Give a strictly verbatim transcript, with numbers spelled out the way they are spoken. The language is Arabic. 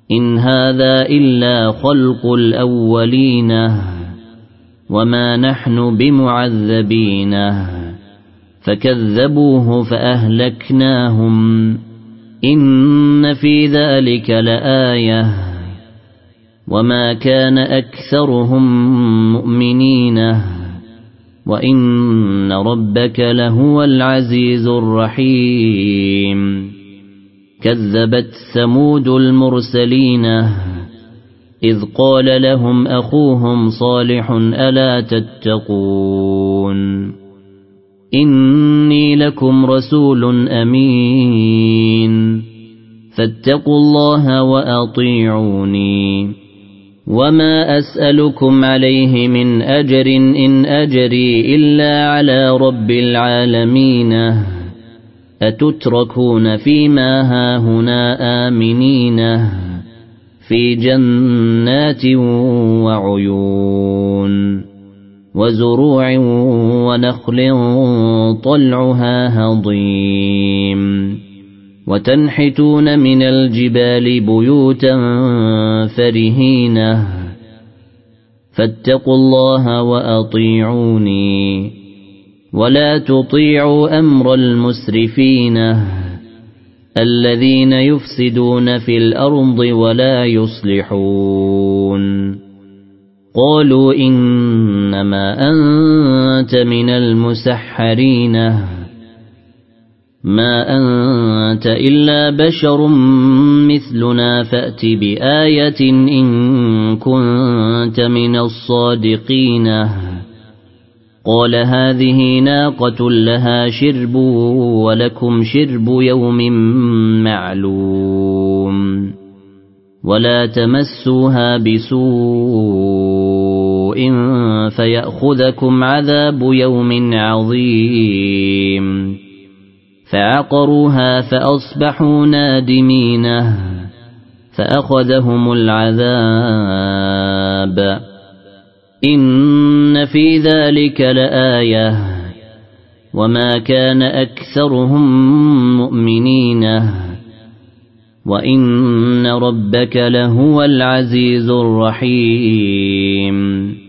إن هذا إلا خلق الأولين وما نحن بمعذبين فكذبوه فأهلكناهم إن في ذلك لآية وما كان أكثرهم مؤمنين وإن ربك لهو العزيز الرحيم كذبت ثمود المرسلين إذ قال لهم أخوهم صالح ألا تتقون إني لكم رسول أمين فاتقوا الله وأطيعوني وما أسألكم عليه من أجر إن أجري إلا على رب العالمين أتتركون فيما هاهنا آمنين في جنات وعيون وزروع ونخل طلعها هضيم وتنحتون من الجبال بيوتا فرهين فاتقوا الله وأطيعوني ولا تطيعوا أمر المسرفين الذين يفسدون في الأرض ولا يصلحون قالوا إنما أنت من المسحرين ما أنت إلا بشر مثلنا فأت بآية إن كنت من الصادقين قال هذه ناقة لها شرب ولكم شرب يوم معلوم ولا تمسوها بسوء فيأخذكم عذاب يوم عظيم فعقروها فأصبحوا نادمين فأخذهم العذاب إن في ذلك لآية وما كان أكثرهم مؤمنين وإن ربك لهو العزيز الرحيم